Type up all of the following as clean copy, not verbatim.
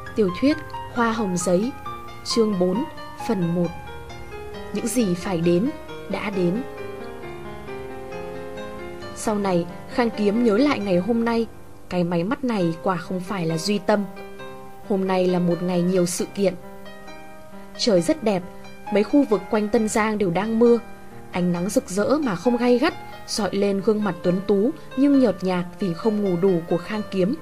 Tiểu thuyết Hoa hồng giấy, chương 4, phần 1. Những gì phải đến, đã đến. Sau này, Khang Kiếm nhớ lại ngày hôm nay. Cái máy mắt này quả không phải là duy tâm. Hôm nay là một ngày nhiều sự kiện. Trời rất đẹp, mấy khu vực quanh Tân Giang đều đang mưa. Ánh nắng rực rỡ mà không gay gắt rọi lên gương mặt tuấn tú nhưng nhợt nhạt vì không ngủ đủ của Khang Kiếm.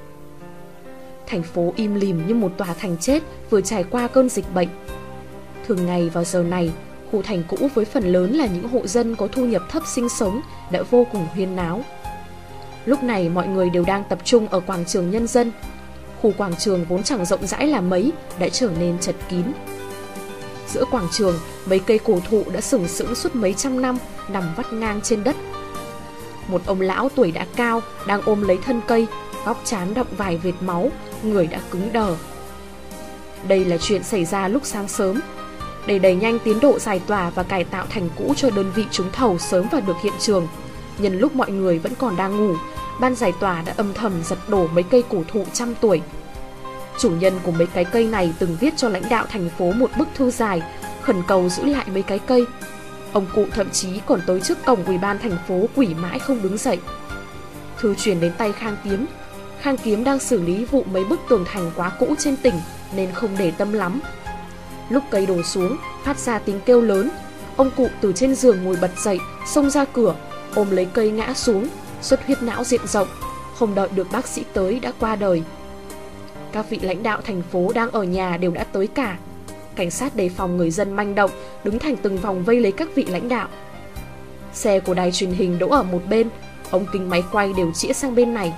Thành phố im lìm như một tòa thành chết vừa trải qua cơn dịch bệnh. Thường ngày vào giờ này, khu thành cũ với phần lớn là những hộ dân có thu nhập thấp sinh sống đã vô cùng huyên náo. Lúc này mọi người đều đang tập trung ở quảng trường Nhân dân. Khu quảng trường vốn chẳng rộng rãi là mấy đã trở nên chật kín. Giữa quảng trường, mấy cây cổ thụ đã sừng sững suốt mấy trăm năm nằm vắt ngang trên đất. Một ông lão tuổi đã cao đang ôm lấy thân cây, góc trán đọng vài vệt máu, người đã cứng đờ. Đây là chuyện xảy ra lúc sáng sớm. Để đẩy nhanh tiến độ giải tỏa và cải tạo thành cũ cho đơn vị trúng thầu sớm vào được hiện trường, nhân lúc mọi người vẫn còn đang ngủ, ban giải tỏa đã âm thầm giật đổ mấy cây cổ thụ trăm tuổi. Chủ nhân của mấy cái cây này từng viết cho lãnh đạo thành phố một bức thư dài, khẩn cầu giữ lại mấy cái cây. Ông cụ thậm chí còn tới trước cổng ủy ban thành phố quỷ mãi không đứng dậy. Thư truyền đến tay Khang Kiếm. Khang Kiếm đang xử lý vụ mấy bức tường thành quá cũ trên tỉnh nên không để tâm lắm. Lúc cây đổ xuống, phát ra tiếng kêu lớn, ông cụ từ trên giường ngồi bật dậy, xông ra cửa, ôm lấy cây ngã xuống, xuất huyết não diện rộng, không đợi được bác sĩ tới đã qua đời. Các vị lãnh đạo thành phố đang ở nhà đều đã tới cả. Cảnh sát đề phòng người dân manh động, đứng thành từng vòng vây lấy các vị lãnh đạo. Xe của đài truyền hình đỗ ở một bên, ống kính máy quay đều chĩa sang bên này.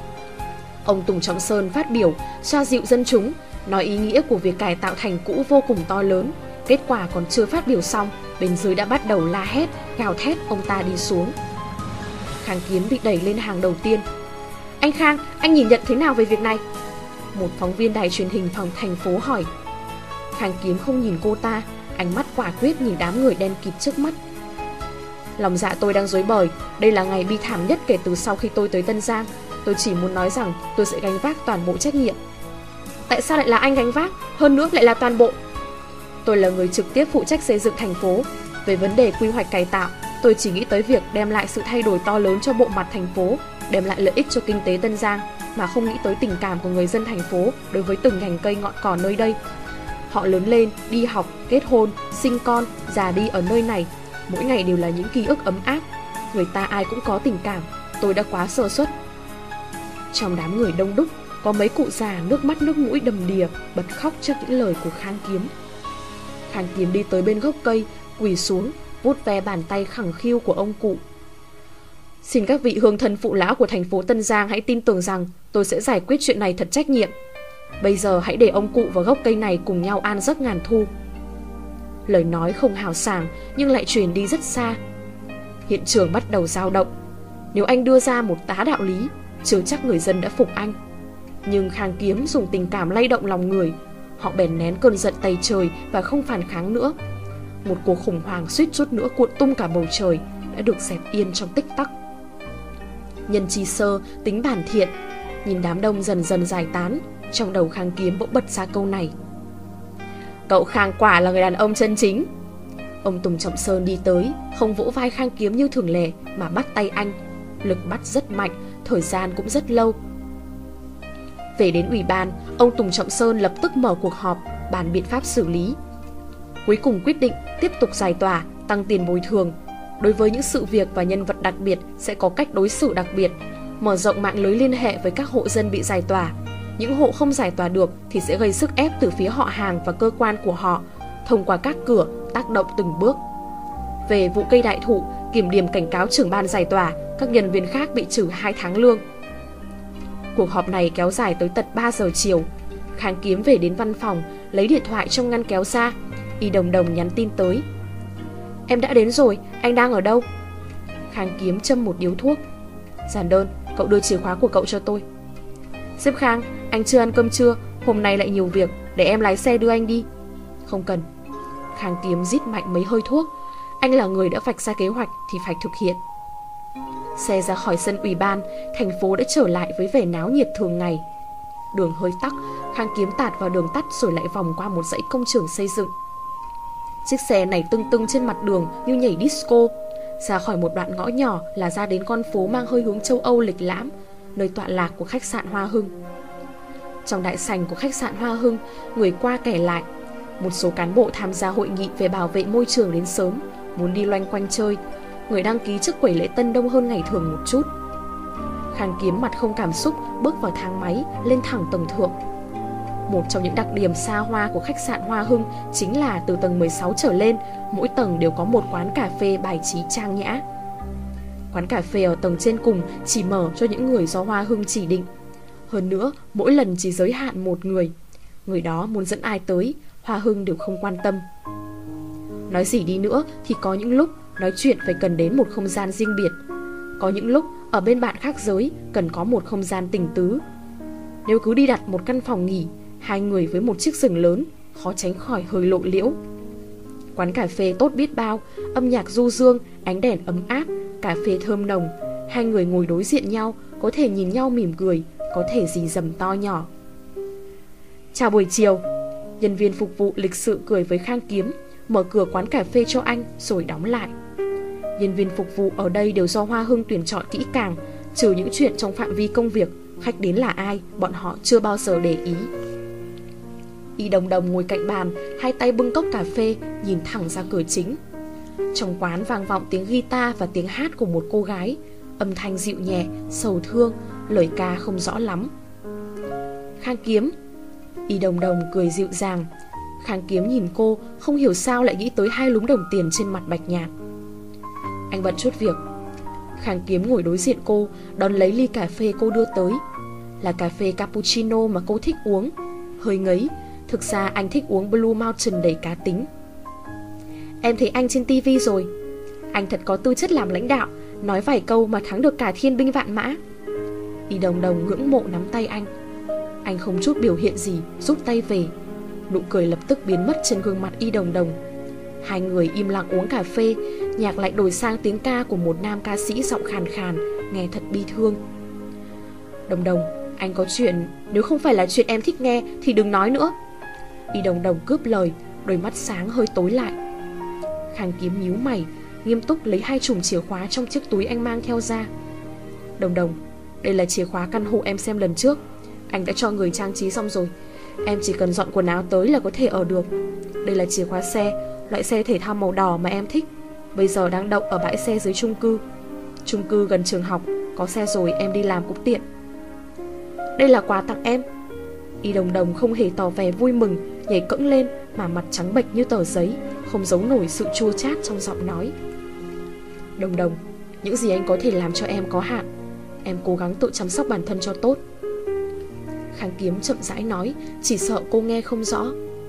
Ông Tùng Trọng Sơn phát biểu, xoa dịu dân chúng, nói ý nghĩa của việc cải tạo thành cũ vô cùng to lớn. Kết quả còn chưa phát biểu xong, bên dưới đã bắt đầu la hét, gào thét ông ta đi xuống. Khang Kiếm bị đẩy lên hàng đầu tiên. Anh Khang, anh nhìn nhận thế nào về việc này? Một phóng viên đài truyền hình phòng thành phố hỏi. Khang Kiếm không nhìn cô ta, ánh mắt quả quyết nhìn đám người đen kịt trước mắt. Lòng dạ tôi đang rối bời, đây là ngày bi thảm nhất kể từ sau khi tôi tới Tân Giang. Tôi chỉ muốn nói rằng tôi sẽ gánh vác toàn bộ trách nhiệm. Tại sao lại là anh gánh vác, hơn nữa lại là toàn bộ? Tôi là người trực tiếp phụ trách xây dựng thành phố. Về vấn đề quy hoạch cải tạo, tôi chỉ nghĩ tới việc đem lại sự thay đổi to lớn cho bộ mặt thành phố, đem lại lợi ích cho kinh tế Tân Giang, mà không nghĩ tới tình cảm của người dân thành phố đối với từng nhành cây ngọn cỏ nơi đây. Họ lớn lên, đi học, kết hôn, sinh con, già đi ở nơi này, mỗi ngày đều là những ký ức ấm áp. Người ta ai cũng có tình cảm, tôi đã quá sơ suất. Trong đám người đông đúc, có mấy cụ già nước mắt nước mũi đầm đìa, bật khóc trước những lời của Khang Kiếm. Khang Kiếm đi tới bên gốc cây, quỳ xuống, vuốt ve bàn tay khẳng khiu của ông cụ. Xin các vị hương thân phụ lão của thành phố Tân Giang hãy tin tưởng rằng tôi sẽ giải quyết chuyện này thật trách nhiệm. Bây giờ hãy để ông cụ và gốc cây này cùng nhau an giấc ngàn thu. Lời nói không hào sảng nhưng lại truyền đi rất xa. Hiện trường bắt đầu dao động. Nếu anh đưa ra một tá đạo lý, chưa chắc người dân đã phục anh. Nhưng Khang Kiếm dùng tình cảm lay động lòng người. Họ bèn nén cơn giận tày trời và không phản kháng nữa. Một cuộc khủng hoảng suýt chút nữa cuộn tung cả bầu trời đã được dẹp yên trong tích tắc. Nhân chi sơ, tính bản thiện. Nhìn đám đông dần dần giải tán, trong đầu Khang Kiếm bỗng bật ra câu này. Cậu Khang quả là người đàn ông chân chính. Ông Tùng Trọng Sơn đi tới, không vỗ vai Khang Kiếm như thường lệ mà bắt tay anh. Lực bắt rất mạnh, thời gian cũng rất lâu. Về đến ủy ban, ông Tùng Trọng Sơn lập tức mở cuộc họp, bàn biện pháp xử lý. Cuối cùng quyết định tiếp tục giải tỏa, tăng tiền bồi thường. Đối với những sự việc và nhân vật đặc biệt sẽ có cách đối xử đặc biệt, mở rộng mạng lưới liên hệ với các hộ dân bị giải tỏa. Những hộ không giải tỏa được thì sẽ gây sức ép từ phía họ hàng và cơ quan của họ, thông qua các cửa, tác động từng bước. Về vụ cây đại thụ, kiểm điểm cảnh cáo trưởng ban giải tỏa, các nhân viên khác bị trừ 2 tháng lương. Cuộc họp này kéo dài tới tận 3 giờ chiều. Khang Kiếm về đến văn phòng, lấy điện thoại trong ngăn kéo ra. Y Đồng Đồng nhắn tin tới. Em đã đến rồi, anh đang ở đâu? Khang Kiếm châm một điếu thuốc. Giản đơn, cậu đưa chìa khóa của cậu cho tôi. Sếp Khang, anh chưa ăn cơm trưa, hôm nay lại nhiều việc, để em lái xe đưa anh đi. Không cần. Khang Kiếm rít mạnh mấy hơi thuốc. Anh là người đã vạch ra kế hoạch thì phải thực hiện. Xe ra khỏi sân ủy ban, thành phố đã trở lại với vẻ náo nhiệt thường ngày. Đường hơi tắc, Khang Kiếm tạt vào đường tắt rồi lại vòng qua một dãy công trường xây dựng. Chiếc xe này tưng tưng trên mặt đường như nhảy disco. Ra khỏi một đoạn ngõ nhỏ là ra đến con phố mang hơi hướng châu Âu lịch lãm, nơi tọa lạc của khách sạn Hoa Hưng. Trong đại sảnh của khách sạn Hoa Hưng, người qua kẻ lại. Một số cán bộ tham gia hội nghị về bảo vệ môi trường đến sớm, muốn đi loanh quanh chơi. Người đăng ký trước quầy lễ tân đông hơn ngày thường một chút. Khang Kiếm mặt không cảm xúc bước vào thang máy lên thẳng tầng thượng. Một trong những đặc điểm xa hoa của khách sạn Hoa Hưng chính là từ tầng 16 trở lên, mỗi tầng đều có một quán cà phê bài trí trang nhã. Quán cà phê ở tầng trên cùng chỉ mở cho những người do Hoa Hưng chỉ định. Hơn nữa, mỗi lần chỉ giới hạn một người. Người đó muốn dẫn ai tới, Hoa Hưng đều không quan tâm. Nói gì đi nữa thì có những lúc nói chuyện phải cần đến một không gian riêng biệt. Có những lúc ở bên bạn khác giới cần có một không gian tình tứ. Nếu cứ đi đặt một căn phòng nghỉ, hai người với một chiếc giường lớn, khó tránh khỏi hơi lộ liễu. Quán cà phê tốt biết bao, âm nhạc du dương, ánh đèn ấm áp, cà phê thơm nồng. Hai người ngồi đối diện nhau, có thể nhìn nhau mỉm cười, có thể rì rầm to nhỏ. Chào buổi chiều. Nhân viên phục vụ lịch sự cười với Khang Kiếm, mở cửa quán cà phê cho anh rồi đóng lại. Nhân viên phục vụ ở đây đều do Hoa Hưng tuyển chọn kỹ càng, trừ những chuyện trong phạm vi công việc, khách đến là ai, bọn họ chưa bao giờ để ý. Y Đồng Đồng ngồi cạnh bàn, hai tay bưng cốc cà phê, nhìn thẳng ra cửa chính. Trong quán vang vọng tiếng guitar và tiếng hát của một cô gái, âm thanh dịu nhẹ, sầu thương, lời ca không rõ lắm. Khang Kiếm. Y Đồng Đồng cười dịu dàng. Khang Kiếm nhìn cô, không hiểu sao lại nghĩ tới hai lúm đồng tiền trên mặt bạch nhạt. Anh bận chút việc. Khang Kiếm ngồi đối diện cô, đón lấy ly cà phê cô đưa tới. Là cà phê cappuccino mà cô thích uống. Hơi ngấy, thực ra anh thích uống Blue Mountain đầy cá tính. Em thấy anh trên TV rồi. Anh thật có tư chất làm lãnh đạo, nói vài câu mà thắng được cả thiên binh vạn mã. Y Đồng Đồng ngưỡng mộ nắm tay anh. Anh không chút biểu hiện gì, rút tay về. Nụ cười lập tức biến mất trên gương mặt Y Đồng Đồng. Hai người im lặng uống cà phê. Nhạc lại đổi sang tiếng ca của một nam ca sĩ giọng khàn khàn, nghe thật bi thương. Đồng Đồng, anh có chuyện, nếu không phải là chuyện em thích nghe thì đừng nói nữa. Y Đồng Đồng cướp lời, đôi mắt sáng hơi tối lại. Khang Kiếm nhíu mày, nghiêm túc lấy hai chùm chìa khóa trong chiếc túi anh mang theo ra. Đồng Đồng, đây là chìa khóa căn hộ em xem lần trước. Anh đã cho người trang trí xong rồi. Em chỉ cần dọn quần áo tới là có thể ở được. Đây là chìa khóa xe, loại xe thể thao màu đỏ mà em thích. Bây giờ đang đậu ở bãi xe dưới chung cư. Chung cư gần trường học, có xe rồi em đi làm cũng tiện. Đây là quà tặng em. Y Đồng Đồng không hề tỏ vẻ vui mừng, nhảy cẫng lên mà mặt trắng bệch như tờ giấy, không giấu nổi sự chua chát trong giọng nói. Đồng Đồng, những gì anh có thể làm cho em có hạn. Em cố gắng tự chăm sóc bản thân cho tốt. Khang Kiếm chậm rãi nói, chỉ sợ cô nghe không rõ.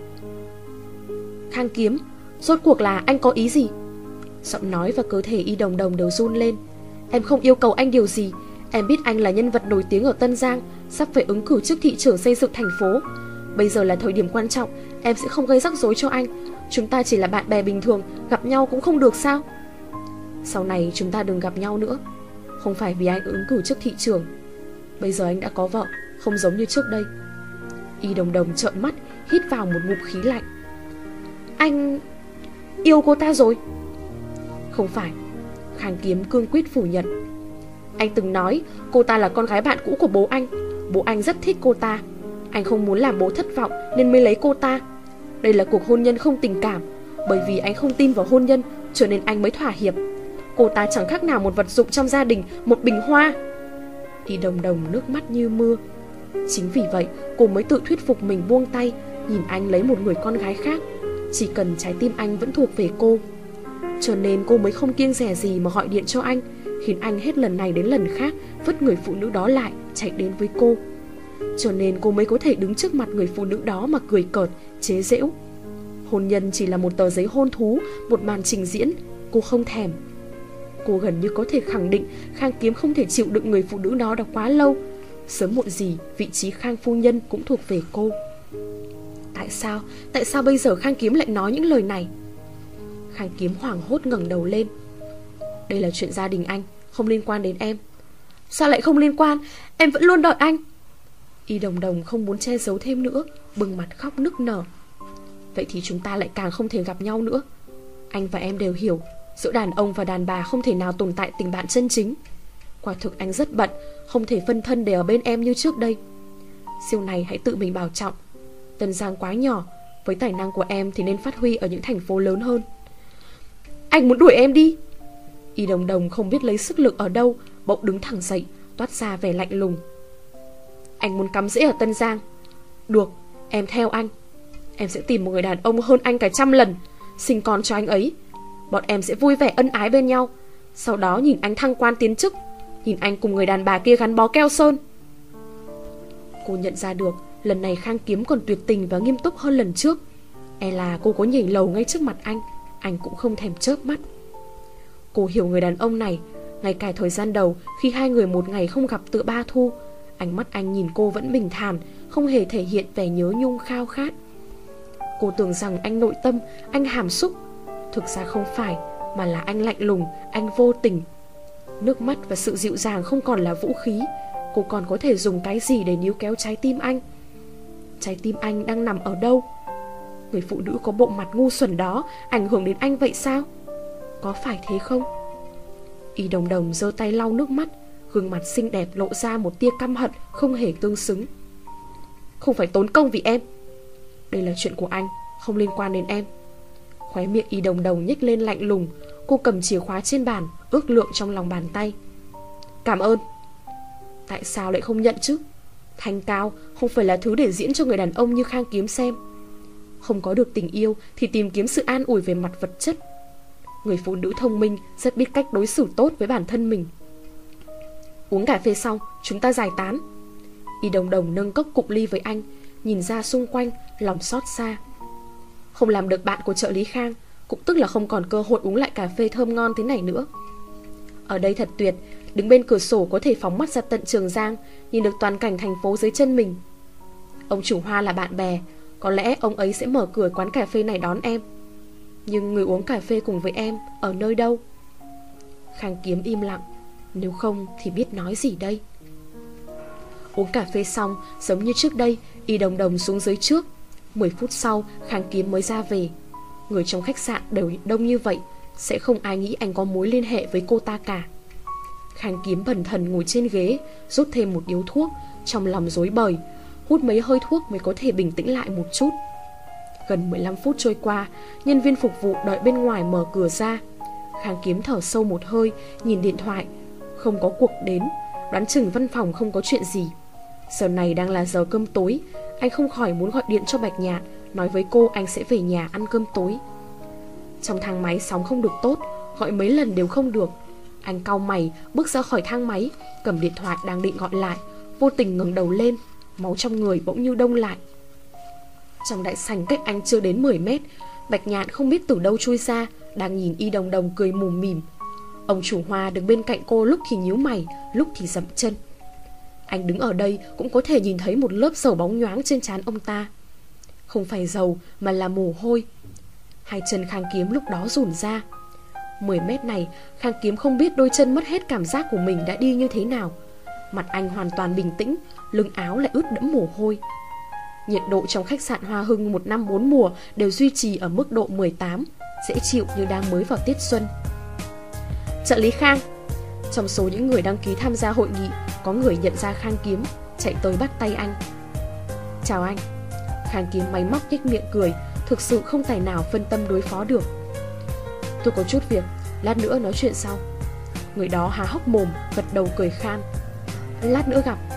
Khang Kiếm, rốt cuộc là anh có ý gì? Giọng nói và cơ thể Y Đồng Đồng đều run lên. Em không yêu cầu anh điều gì. Em biết anh là nhân vật nổi tiếng ở Tân Giang, sắp phải ứng cử chức thị trưởng xây dựng thành phố. Bây giờ là thời điểm quan trọng, em sẽ không gây rắc rối cho anh. Chúng ta chỉ là bạn bè bình thường, gặp nhau cũng không được sao? Sau này chúng ta đừng gặp nhau nữa. Không phải vì anh ứng cử chức thị trưởng. Bây giờ anh đã có vợ, không giống như trước đây. Y Đồng Đồng trợn mắt, hít vào một ngụm khí lạnh. Anh yêu cô ta rồi? Không phải. Khang Kiếm cương quyết phủ nhận. Anh từng nói cô ta là con gái bạn cũ của bố anh. Bố anh rất thích cô ta. Anh không muốn làm bố thất vọng nên mới lấy cô ta. Đây là cuộc hôn nhân không tình cảm. Bởi vì anh không tin vào hôn nhân cho nên anh mới thỏa hiệp. Cô ta chẳng khác nào một vật dụng trong gia đình, một bình hoa. Y Đồng Đồng nước mắt như mưa. Chính vì vậy cô mới tự thuyết phục mình buông tay, nhìn anh lấy một người con gái khác. Chỉ cần trái tim anh vẫn thuộc về cô. Cho nên cô mới không kiêng dè gì mà gọi điện cho anh, khiến anh hết lần này đến lần khác vứt người phụ nữ đó lại, chạy đến với cô. Cho nên cô mới có thể đứng trước mặt người phụ nữ đó mà cười cợt, chế giễu. Hôn nhân chỉ là một tờ giấy hôn thú, một màn trình diễn. Cô không thèm. Cô gần như có thể khẳng định Khang Kiếm không thể chịu đựng người phụ nữ đó đã quá lâu. Sớm muộn gì vị trí Khang phu nhân cũng thuộc về cô. Tại sao bây giờ Khang Kiếm lại nói những lời này? Khang Kiếm hoảng hốt ngẩng đầu lên. Đây là chuyện gia đình anh, không liên quan đến em. Sao lại không liên quan? Em vẫn luôn đợi anh. Y Đồng Đồng không muốn che giấu thêm nữa, bừng mặt khóc nức nở. Vậy thì chúng ta lại càng không thể gặp nhau nữa. Anh và em đều hiểu, giữa đàn ông và đàn bà không thể nào tồn tại tình bạn chân chính. Quả thực anh rất bận, không thể phân thân để ở bên em như trước đây. Siêu này hãy tự mình bảo trọng. Tân Giang quá nhỏ, với tài năng của em thì nên phát huy ở những thành phố lớn hơn. Anh muốn đuổi em đi. Y Đồng Đồng không biết lấy sức lực ở đâu, bỗng đứng thẳng dậy, toát ra vẻ lạnh lùng. Anh muốn cắm rễ ở Tân Giang. Được, em theo anh. Em sẽ tìm một người đàn ông hơn anh cả 100 lần, sinh con cho anh ấy. Bọn em sẽ vui vẻ ân ái bên nhau. Sau đó nhìn anh thăng quan tiến chức, nhìn anh cùng người đàn bà kia gắn bó keo sơn. Cô nhận ra được lần này Khang Kiếm còn tuyệt tình và nghiêm túc hơn lần trước. E là cô có nhảy lầu ngay trước mặt anh cũng không thèm chớp mắt. Cô hiểu người đàn ông này. Ngay cả thời gian đầu, khi hai người một ngày không gặp tựa ba thu, ánh mắt anh nhìn cô vẫn bình thản, không hề thể hiện vẻ nhớ nhung khao khát. Cô tưởng rằng anh nội tâm, anh hàm xúc. Thực ra không phải, mà là anh lạnh lùng, anh vô tình. Nước mắt và sự dịu dàng không còn là vũ khí. Cô còn có thể dùng cái gì để níu kéo trái tim anh? Trái tim anh đang nằm ở đâu? Người phụ nữ có bộ mặt ngu xuẩn đó ảnh hưởng đến anh vậy sao? Có phải thế không? Y Đồng Đồng giơ tay lau nước mắt, gương mặt xinh đẹp lộ ra một tia căm hận không hề tương xứng. Không phải tốn công vì em. Đây là chuyện của anh, không liên quan đến em. Khóe miệng Y Đồng Đồng nhếch lên lạnh lùng. Cô cầm chìa khóa trên bàn, ước lượng trong lòng bàn tay. Cảm ơn. Tại sao lại không nhận chứ? Thanh cao không phải là thứ để diễn cho người đàn ông như Khang Kiếm xem. Không có được tình yêu thì tìm kiếm sự an ủi về mặt vật chất. Người phụ nữ thông minh rất biết cách đối xử tốt với bản thân mình. Uống cà phê xong, chúng ta giải tán. Y Đồng Đồng nâng cốc cụng ly với anh, nhìn ra xung quanh, lòng xót xa. Không làm được bạn của trợ lý Khang, cũng tức là không còn cơ hội uống lại cà phê thơm ngon thế này nữa. Ở đây thật tuyệt, đứng bên cửa sổ có thể phóng mắt ra tận Trường Giang, nhìn được toàn cảnh thành phố dưới chân mình. Ông chủ Hoa là bạn bè, có lẽ ông ấy sẽ mở cửa quán cà phê này đón em. Nhưng người uống cà phê cùng với em ở nơi đâu? Khang Kiếm im lặng. Nếu không thì biết nói gì đây? Uống cà phê xong, giống như trước đây, Y Đồng Đồng xuống dưới trước. 10 phút sau, Khang Kiếm mới ra về. Người trong khách sạn đều đông như vậy, sẽ không ai nghĩ anh có mối liên hệ với cô ta cả. Khang Kiếm bần thần ngồi trên ghế, rút thêm một điếu thuốc, trong lòng rối bời. Hút mấy hơi thuốc mới có thể bình tĩnh lại một chút. Gần 15 phút trôi qua, nhân viên phục vụ đợi bên ngoài mở cửa ra. Khang Kiếm thở sâu một hơi, nhìn điện thoại. Không có cuộc đến, đoán chừng văn phòng không có chuyện gì. Giờ này đang là giờ cơm tối, anh không khỏi muốn gọi điện cho Bạch Nhạn, nói với cô anh sẽ về nhà ăn cơm tối. Trong thang máy sóng không được tốt, gọi mấy lần đều không được. Anh cau mày, bước ra khỏi thang máy, cầm điện thoại đang định gọi lại, vô tình ngẩng đầu lên, máu trong người bỗng như đông lại. Trong đại sảnh cách anh chưa đến 10 mét, Bạch Nhạn không biết từ đâu chui ra, đang nhìn Y Đồng Đồng cười mùm mỉm. Ông chủ Hoa đứng bên cạnh cô, lúc thì nhíu mày, lúc thì dậm chân. Anh đứng ở đây cũng có thể nhìn thấy một lớp dầu bóng nhoáng trên trán ông ta. Không phải dầu mà là mồ hôi. Hai chân Khang Kiếm lúc đó rủn ra. 10 mét này, Khang Kiếm không biết đôi chân mất hết cảm giác của mình đã đi như thế nào. Mặt anh hoàn toàn bình tĩnh, lưng áo lại ướt đẫm mồ hôi. Nhiệt độ trong khách sạn Hoa Hưng 1 năm 4 mùa đều duy trì ở mức độ 18, dễ chịu như đang mới vào tiết xuân. Trợ lý Khang. Trong số những người đăng ký tham gia hội nghị, có người nhận ra Khang Kiếm, chạy tới bắt tay anh. Chào anh. Khang Kiếm máy móc nhếch miệng cười, thực sự không tài nào phân tâm đối phó được. Tôi có chút việc, lát nữa nói chuyện sau. Người đó há hốc mồm, gật đầu cười khan. Lát nữa gặp.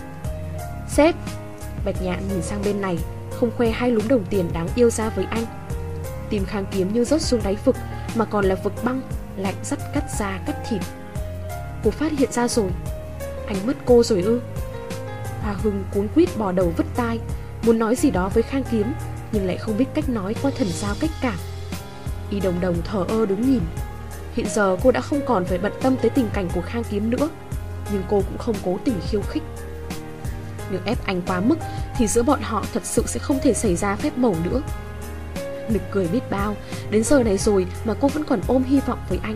Sếp. Bạch Nhạn nhìn sang bên này, không khoe hai lúm đồng tiền đáng yêu ra với anh. Tim Khang Kiếm như rớt xuống đáy vực, mà còn là vực băng, lạnh rắt cắt da cắt thịt. Cô phát hiện ra rồi. Anh mất cô rồi ư? Hoa Hưng cuống quýt bỏ đầu vứt tai, muốn nói gì đó với Khang Kiếm, nhưng lại không biết cách nói qua thần giao cách cảm. Y Đồng Đồng thờ ơ đứng nhìn. Hiện giờ cô đã không còn phải bận tâm tới tình cảnh của Khang Kiếm nữa, nhưng cô cũng không cố tình khiêu khích. Nếu ép anh quá mức thì giữa bọn họ thật sự sẽ không thể xảy ra phép màu nữa. Nực cười biết bao, đến giờ này rồi mà cô vẫn còn ôm hy vọng với anh.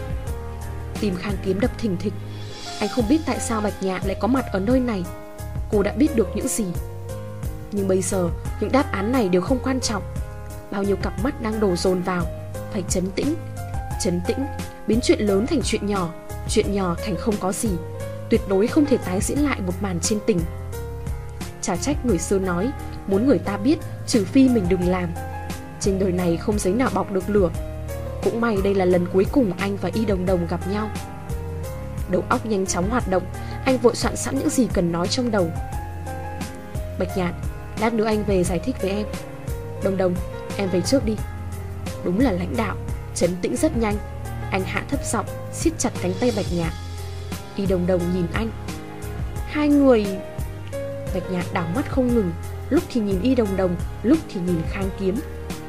Tim Khang Kiếm đập thình thịch. Anh không biết tại sao Bạch Nhạn lại có mặt ở nơi này. cô đã biết được những gì. Nhưng bây giờ những đáp án này đều không quan trọng. Bao nhiêu cặp mắt đang đổ dồn vào. Phải trấn tĩnh. Trấn tĩnh, biến chuyện lớn thành chuyện nhỏ, chuyện nhỏ thành không có gì. Tuyệt đối không thể tái diễn lại một màn trên tình. Chả trách người xưa nói, muốn người ta biết, trừ phi mình đừng làm. Trên đời này không giấy nào bọc được lửa. Cũng may đây là lần cuối cùng anh và Y Đồng Đồng gặp nhau. Đầu óc nhanh chóng hoạt động, anh vội soạn sẵn những gì cần nói trong đầu. Bạch Nhạn, lát nữa anh về giải thích với em. Đồng Đồng, em về trước đi. Đúng là lãnh đạo, trấn tĩnh rất nhanh. Anh hạ thấp giọng, siết chặt cánh tay Bạch Nhạn. Y Đồng Đồng nhìn anh. Hai người... Bạch Nhạn đảo mắt không ngừng, lúc thì nhìn Y Đồng Đồng, lúc thì nhìn Khang Kiếm.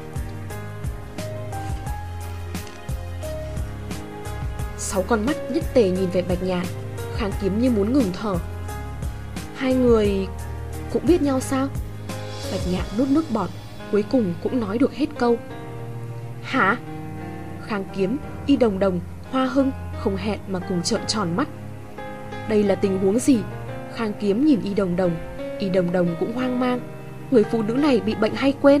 Sáu con mắt nhất tề nhìn về Bạch Nhạn. Khang Kiếm như muốn ngừng thở. Hai người cũng biết nhau sao? Bạch Nhạn nuốt nước bọt, cuối cùng cũng nói được hết câu. Hả? Khang Kiếm, Y Đồng Đồng, Hoa Hưng không hẹn mà cùng trợn tròn mắt. Đây là tình huống gì? Khang Kiếm nhìn Y Đồng Đồng, Y Đồng Đồng cũng hoang mang. Người phụ nữ này bị bệnh hay quên?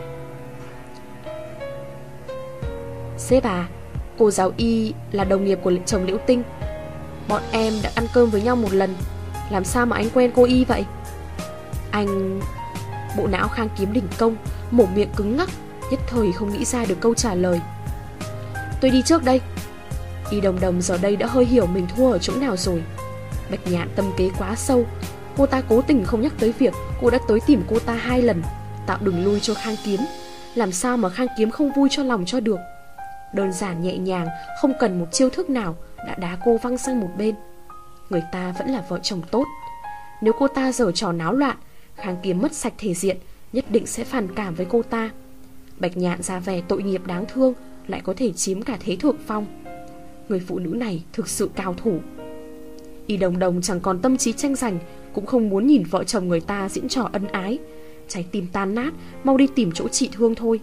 Sếp à, cô giáo Y là đồng nghiệp của chồng Liễu Tinh. Bọn em đã ăn cơm với nhau một lần. Làm sao mà anh quen cô Y vậy? Anh... Bộ não Khang Kiếm đỉnh công, mồm miệng cứng ngắc, nhất thời không nghĩ ra được câu trả lời. Tôi đi trước đây. Y Đồng Đồng giờ đây đã hơi hiểu mình thua ở chỗ nào rồi. Bạch Nhạn tâm kế quá sâu. Cô ta cố tình không nhắc tới việc cô đã tới tìm cô ta 2 lần, tạo đường lui cho Khang Kiếm. Làm sao mà Khang Kiếm không vui cho lòng cho được. Đơn giản nhẹ nhàng, không cần một chiêu thức nào, đã đá cô văng sang một bên. Người ta vẫn là vợ chồng tốt. Nếu cô ta giở trò náo loạn, Khang Kiếm mất sạch thể diện, nhất định sẽ phản cảm với cô ta. Bạch Nhạn ra vẻ tội nghiệp đáng thương, lại có thể chiếm cả thế thượng phong. Người phụ nữ này thực sự cao thủ. Y Đồng Đồng chẳng còn tâm trí tranh giành, cũng không muốn nhìn vợ chồng người ta diễn trò ân ái. Trái tim tan nát, mau đi tìm chỗ trị thương thôi.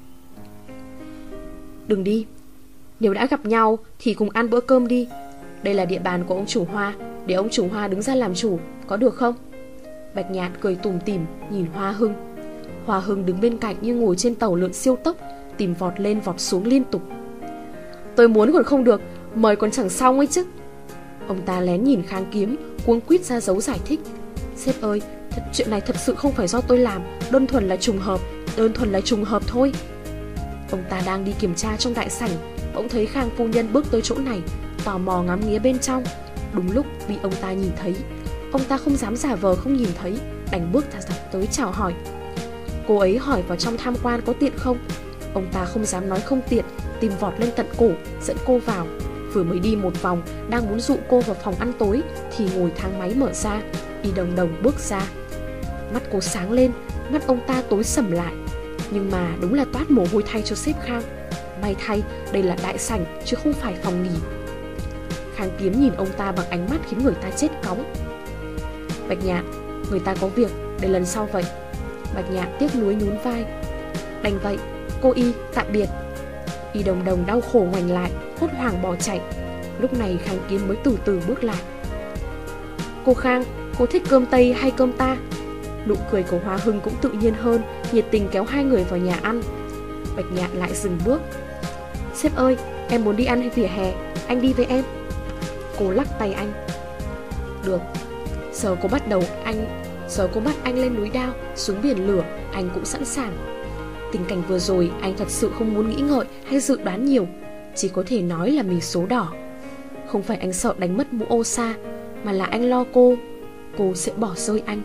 Đừng đi. Nếu đã gặp nhau thì cùng ăn bữa cơm đi. Đây là địa bàn của ông chủ Hoa, để ông chủ Hoa đứng ra làm chủ, có được không? Bạch Nhạn cười tủm tỉm nhìn Hoa Hưng. Hoa Hưng đứng bên cạnh như ngồi trên tàu lượn siêu tốc, tìm vọt lên vọt xuống liên tục. Tôi muốn còn không được, mời còn chẳng xong ấy chứ. Ông ta lén nhìn Khang Kiếm, cuống quýt ra dấu giải thích. Sếp ơi, chuyện này thật sự không phải do tôi làm, đơn thuần là trùng hợp thôi. Ông ta đang đi kiểm tra trong đại sảnh, bỗng thấy Khang phu nhân bước tới chỗ này, tò mò ngắm nghía bên trong. Đúng lúc bị ông ta nhìn thấy, ông ta không dám giả vờ không nhìn thấy, đành bước tới chào hỏi. Cô ấy hỏi vào trong tham quan có tiện không? Ông ta không dám nói không tiện, tìm vọt lên tận cổ, dẫn cô vào. Vừa mới đi một vòng, đang muốn dụ cô vào phòng ăn tối, thì ngồi thang máy mở ra, Y Đồng Đồng bước ra. Mắt cô sáng lên, mắt ông ta tối sầm lại. Nhưng mà đúng là toát mồ hôi thay cho sếp Khang. May thay, đây là đại sảnh chứ không phải phòng nghỉ. Khang Kiếm nhìn ông ta bằng ánh mắt khiến người ta chết cóng. Bạch Nhạn, người ta có việc, để lần sau vậy. Bạch Nhạn tiếc nuối nhún vai. Đành vậy, cô Y, tạm biệt. Y Đồng Đồng đau khổ ngoảnh lại, hốt hoảng bỏ chạy. Lúc này Khang Kiếm mới từ từ bước lại. Cô Khang, cô thích cơm Tây hay cơm ta? Nụ cười của Hoa Hưng cũng tự nhiên hơn, nhiệt tình kéo hai người vào nhà ăn. Bạch Nhạn lại dừng bước. Sếp ơi, em muốn đi ăn vỉa hè, anh đi với em. Cô lắc tay anh. Được. Giờ cô bắt anh lên núi đao, xuống biển lửa, anh cũng sẵn sàng. Tình cảnh vừa rồi anh thật sự không muốn nghĩ ngợi hay dự đoán nhiều, chỉ có thể nói là mình số đỏ. Không phải anh sợ đánh mất mũ ô sa, mà là anh lo cô sẽ bỏ rơi anh.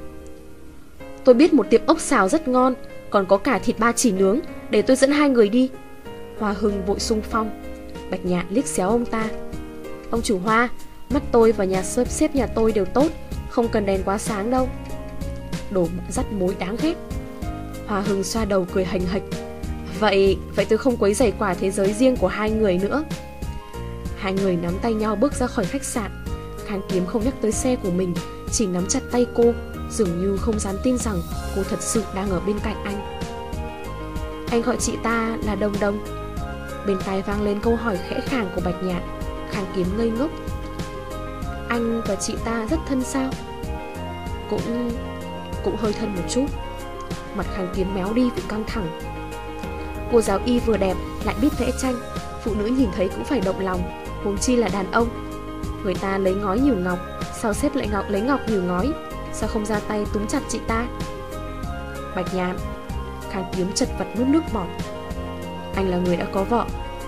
Tôi biết một tiệm ốc xào rất ngon, còn có cả thịt ba chỉ nướng, để tôi dẫn hai người đi. Hoa Hưng vội xung phong. Bạch Nhạn liếc xéo ông ta. Ông chủ Hoa, mắt tôi và nhà sếp nhà tôi đều tốt, không cần đèn quá sáng đâu. Đồ dắt mối đáng ghét. Hoa Hưng xoa đầu cười hành hạch. Vậy tôi không quấy rầy quả thế giới riêng của hai người nữa. Hai người nắm tay nhau bước ra khỏi khách sạn. Khang Kiếm không nhắc tới xe của mình, chỉ nắm chặt tay cô, dường như không dám tin rằng cô thật sự đang ở bên cạnh anh. Anh gọi chị ta là Đồng Đồng. Bên tai vang lên câu hỏi khẽ khàng của Bạch Nhạn. Khang Kiếm ngây ngốc. Anh và chị ta rất thân sao? Cũng hơi thân một chút. Mặt Khang Kiếm méo đi vì căng thẳng. Cô giáo y vừa đẹp lại biết vẽ tranh, phụ nữ nhìn thấy cũng phải động lòng, huống chi là đàn ông. Người ta lấy ngói nhử ngọc, sao sếp lại lấy ngọc nhử ngói? Sao không ra tay túm chặt chị ta? Bạch Nhạn. Khang Kiếm chật vật nuốt nước bọt. Anh là người đã có vợ.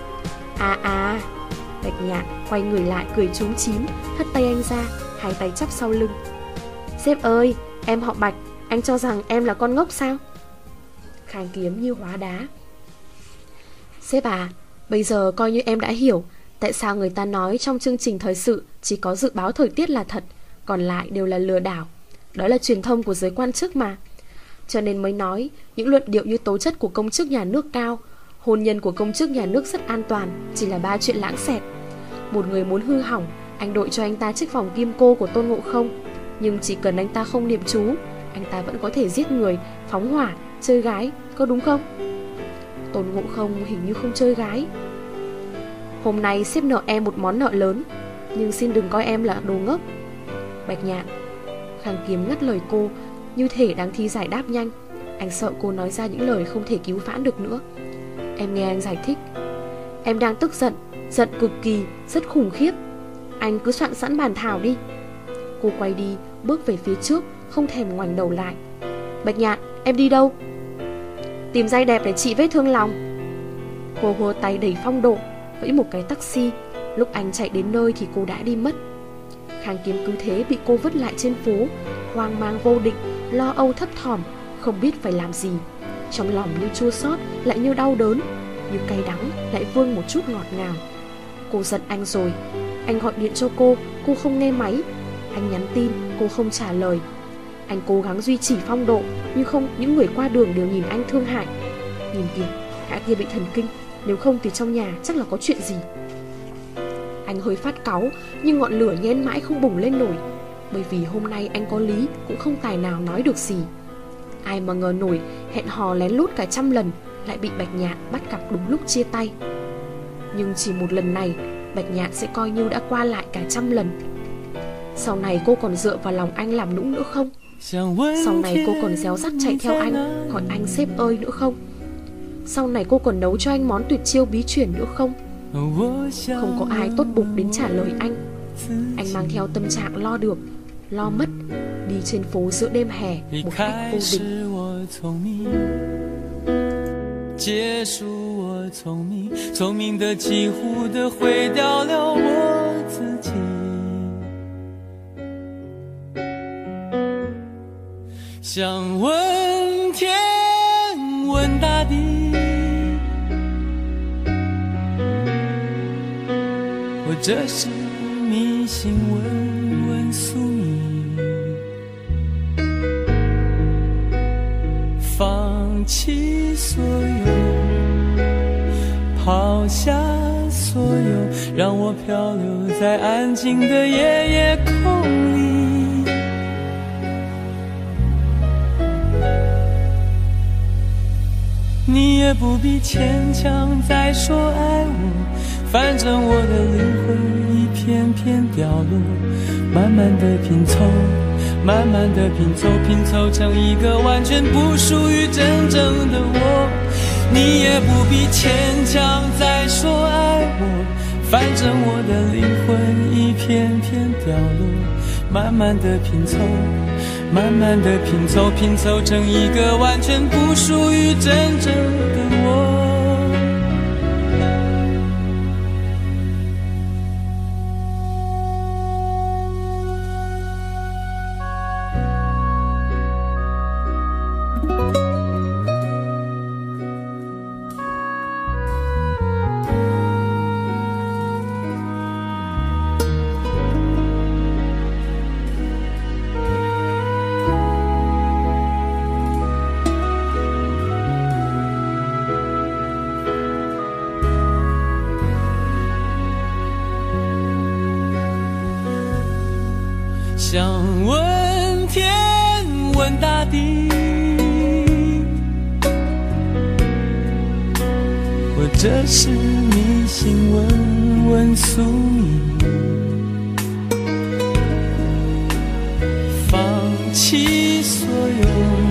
Bạch Nhạn quay người lại cười trúng chím, hất tay anh ra, hai tay chắp sau lưng. Sếp ơi, em họ Bạch, anh cho rằng em là con ngốc sao? Khang Kiếm như hóa đá. Sếp à, bây giờ coi như em đã hiểu tại sao người ta nói trong chương trình thời sự chỉ có dự báo thời tiết là thật, còn lại đều là lừa đảo. Đó là truyền thông của giới quan chức mà. Cho nên mới nói những luận điệu như tố chất của công chức nhà nước cao, hôn nhân của công chức nhà nước rất an toàn, chỉ là ba chuyện lãng xẹt. Một người muốn hư hỏng, anh đội cho anh ta chiếc vòng kim cô của Tôn Ngộ Không. Nhưng chỉ cần anh ta không niệm chú, anh ta vẫn có thể giết người, phóng hỏa, chơi gái, có đúng không? Tôn Ngộ Không hình như không chơi gái. Hôm nay sếp nợ em một món nợ lớn, nhưng xin đừng coi em là đồ ngốc. Bạch Nhạn. Khang Kiếm ngắt lời cô, như thể đang thi giải đáp nhanh. Anh sợ cô nói ra những lời không thể cứu vãn được nữa. Em nghe anh giải thích. Em đang tức giận, giận cực kỳ, rất khủng khiếp. Anh cứ soạn sẵn bàn thảo đi. Cô quay đi, bước về phía trước, không thèm ngoảnh đầu lại. Bạch Nhạn, em đi đâu? Tìm giày đẹp để trị vết thương lòng. Cô hùa tay đẩy phong độ, vẫy một cái taxi. Lúc anh chạy đến nơi thì cô đã đi mất. Khang Kiếm cứ thế bị cô vứt lại trên phố, hoang mang vô định, lo âu thấp thỏm, không biết phải làm gì. Trong lòng như chua xót, lại như đau đớn, như cay đắng, lại vương một chút ngọt ngào. Cô giận anh rồi. Anh gọi điện cho cô không nghe máy. Anh nhắn tin, cô không trả lời. Anh cố gắng duy trì phong độ, nhưng không, những người qua đường đều nhìn anh thương hại. Nhìn kìa, gã kia bị thần kinh, nếu không thì trong nhà chắc là có chuyện gì. Anh hơi phát cáu, nhưng ngọn lửa nhen mãi không bùng lên nổi. Bởi vì hôm nay anh có lý, cũng không tài nào nói được gì. Ai mà ngờ nổi, hẹn hò lén lút cả 100 lần, lại bị Bạch Nhạn bắt gặp đúng lúc chia tay. Nhưng chỉ một lần này, Bạch Nhạn sẽ coi như đã qua lại cả 100 lần. Sau này cô còn dựa vào lòng anh làm nũng nữa không? Sau này cô còn réo rắt chạy theo anh, gọi anh sếp ơi nữa không? Sau này cô còn nấu cho anh món tuyệt chiêu bí truyền nữa không? Không có ai tốt bụng đến trả lời anh. Anh mang theo tâm trạng lo được, lo mất, đi trên phố giữa đêm hè một cách vô định. 结束我聪明，聪明的几乎的毁掉了我自己。想问天，问大地，或者是迷信，问问宿命，放弃所有，抛下所有，让我漂流在安静的夜夜空里。你也不必牵强再说爱我，反正我的灵魂一片片掉落，慢慢的拼凑，慢慢的拼凑，拼凑成一个完全不属于真正的我。你也不必牵强再说爱我，反正我的灵魂一片片掉落，慢慢的拼凑，慢慢的拼凑，拼凑成一个完全不属于真正的我。想问天，问大地，或者是迷信，问问宿命，放弃弃所有，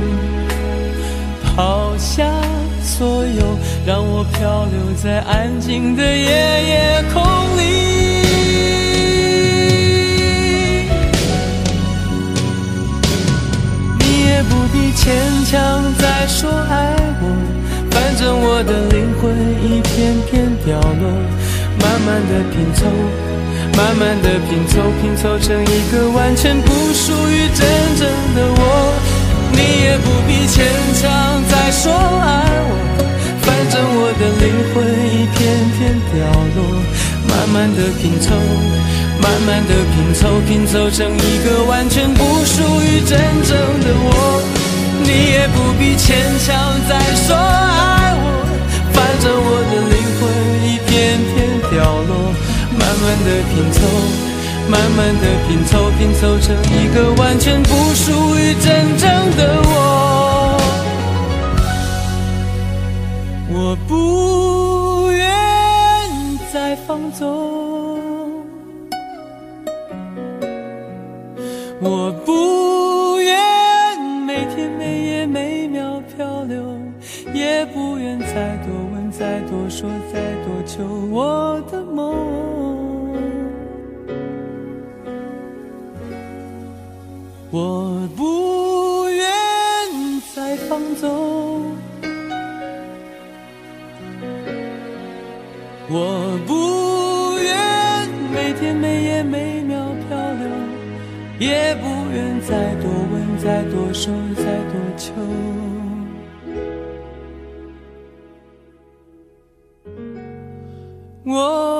抛下所有，让我漂流在安静的夜空里。你也不必牵强再说爱我，反正我的灵魂一片片掉落，慢慢的拼凑，慢慢的拼凑，拼凑成一个完全不属于真正的我。你也不必牵强再说爱我，反正我的灵魂一片片掉落，慢慢的拼凑，慢慢的拼凑，拼凑成一个完全不属于真正的我。你也不必牵强再说爱我，反正我的灵魂一片片掉落，慢慢的拼凑，慢慢的拼凑，拼凑成一个完全不属于真正的我。我不愿再放纵，我不愿每天每夜每秒漂流，也不愿再多问再多说再多求我的梦。我不愿再放纵，我不愿每天每夜每秒漂流，也不愿再多问再多说再多求。我